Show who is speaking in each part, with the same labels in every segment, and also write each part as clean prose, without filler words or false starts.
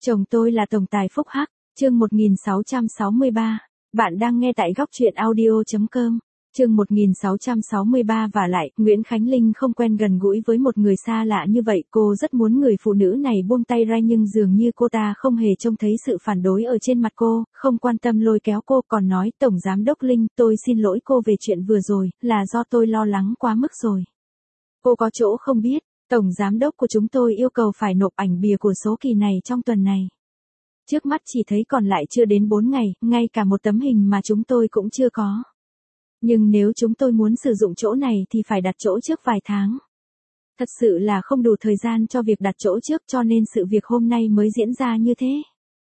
Speaker 1: Chồng tôi là tổng tài phúc hắc, chương 1663. Bạn đang nghe tại góc truyện audio.com. Chương 1663 và lại, Nguyễn Khánh Linh không quen gần gũi với một người xa lạ như vậy, cô rất muốn người phụ nữ này buông tay ra nhưng dường như cô ta không hề trông thấy sự phản đối ở trên mặt cô, không quan tâm lôi kéo cô còn nói, Tổng Giám đốc Linh, tôi xin lỗi cô về chuyện vừa rồi, là do tôi lo lắng quá mức rồi. Cô có chỗ không biết, Tổng Giám đốc của chúng tôi yêu cầu phải nộp ảnh bìa của số kỳ này trong tuần này. Trước mắt chỉ thấy còn lại chưa đến 4 ngày, ngay cả một tấm hình mà chúng tôi cũng chưa có. Nhưng nếu chúng tôi muốn sử dụng chỗ này thì phải đặt chỗ trước vài tháng. Thật sự là không đủ thời gian cho việc đặt chỗ trước cho nên sự việc hôm nay mới diễn ra như thế.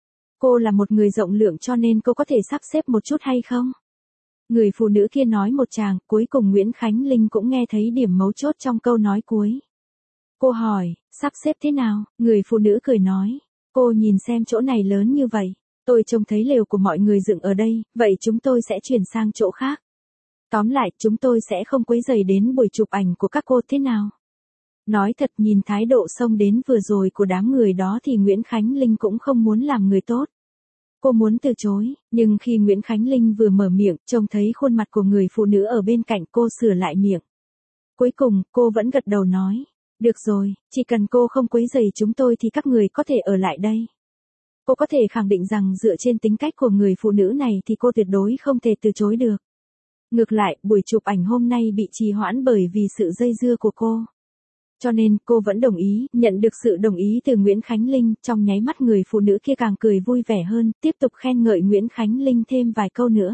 Speaker 1: Cô là một người rộng lượng cho nên cô có thể sắp xếp một chút hay không? Người phụ nữ kia nói một tràng, cuối cùng Nguyễn Khánh Linh cũng nghe thấy điểm mấu chốt trong câu nói cuối. Cô hỏi, sắp xếp thế nào? Người phụ nữ cười nói, cô nhìn xem chỗ này lớn như vậy, tôi trông thấy lều của mọi người dựng ở đây, vậy chúng tôi sẽ chuyển sang chỗ khác. Tóm lại, chúng tôi sẽ không quấy rầy đến buổi chụp ảnh của các cô thế nào? Nói thật nhìn thái độ xông đến vừa rồi của đám người đó thì Nguyễn Khánh Linh cũng không muốn làm người tốt. Cô muốn từ chối, nhưng khi Nguyễn Khánh Linh vừa mở miệng, trông thấy khuôn mặt của người phụ nữ ở bên cạnh cô sửa lại miệng. Cuối cùng, cô vẫn gật đầu nói, được rồi, chỉ cần cô không quấy rầy chúng tôi thì các người có thể ở lại đây. Cô có thể khẳng định rằng dựa trên tính cách của người phụ nữ này thì cô tuyệt đối không thể từ chối được. Ngược lại, buổi chụp ảnh hôm nay bị trì hoãn bởi vì sự dây dưa của cô. Cho nên, cô vẫn đồng ý, nhận được sự đồng ý từ Nguyễn Khánh Linh, trong nháy mắt người phụ nữ kia càng cười vui vẻ hơn, tiếp tục khen ngợi Nguyễn Khánh Linh thêm vài câu nữa.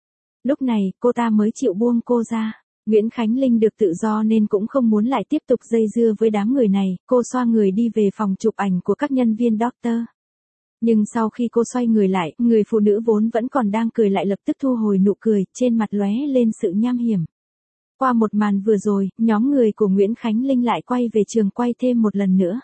Speaker 1: Lúc này, cô ta mới chịu buông cô ra. Nguyễn Khánh Linh được tự do nên cũng không muốn lại tiếp tục dây dưa với đám người này, cô xoa người đi về phòng chụp ảnh của các nhân viên doctor. Nhưng sau khi cô xoay người lại, người phụ nữ vốn vẫn còn đang cười lại lập tức thu hồi nụ cười, trên mặt lóe lên sự nham hiểm. Qua một màn vừa rồi, nhóm người của Nguyễn Khánh Linh lại quay về trường quay thêm một lần nữa.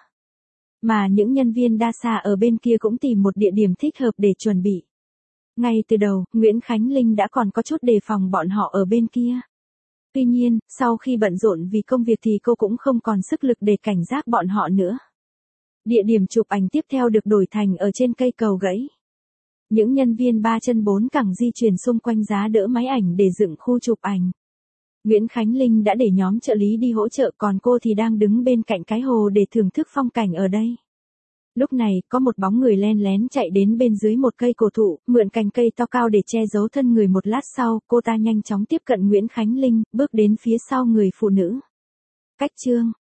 Speaker 1: Mà những nhân viên đa xa ở bên kia cũng tìm một địa điểm thích hợp để chuẩn bị. Ngay từ đầu, Nguyễn Khánh Linh đã còn có chút đề phòng bọn họ ở bên kia. Tuy nhiên, sau khi bận rộn vì công việc thì cô cũng không còn sức lực để cảnh giác bọn họ nữa. Địa điểm chụp ảnh tiếp theo được đổi thành ở trên cây cầu gãy. Những nhân viên 3 chân 4 cẳng di chuyển xung quanh giá đỡ máy ảnh để dựng khu chụp ảnh. Nguyễn Khánh Linh đã để nhóm trợ lý đi hỗ trợ còn cô thì đang đứng bên cạnh cái hồ để thưởng thức phong cảnh ở đây. Lúc này, có một bóng người len lén chạy đến bên dưới một cây cổ thụ, mượn cành cây to cao để che giấu thân người một lát sau, cô ta nhanh chóng tiếp cận Nguyễn Khánh Linh, bước đến phía sau người phụ nữ. Cách chương,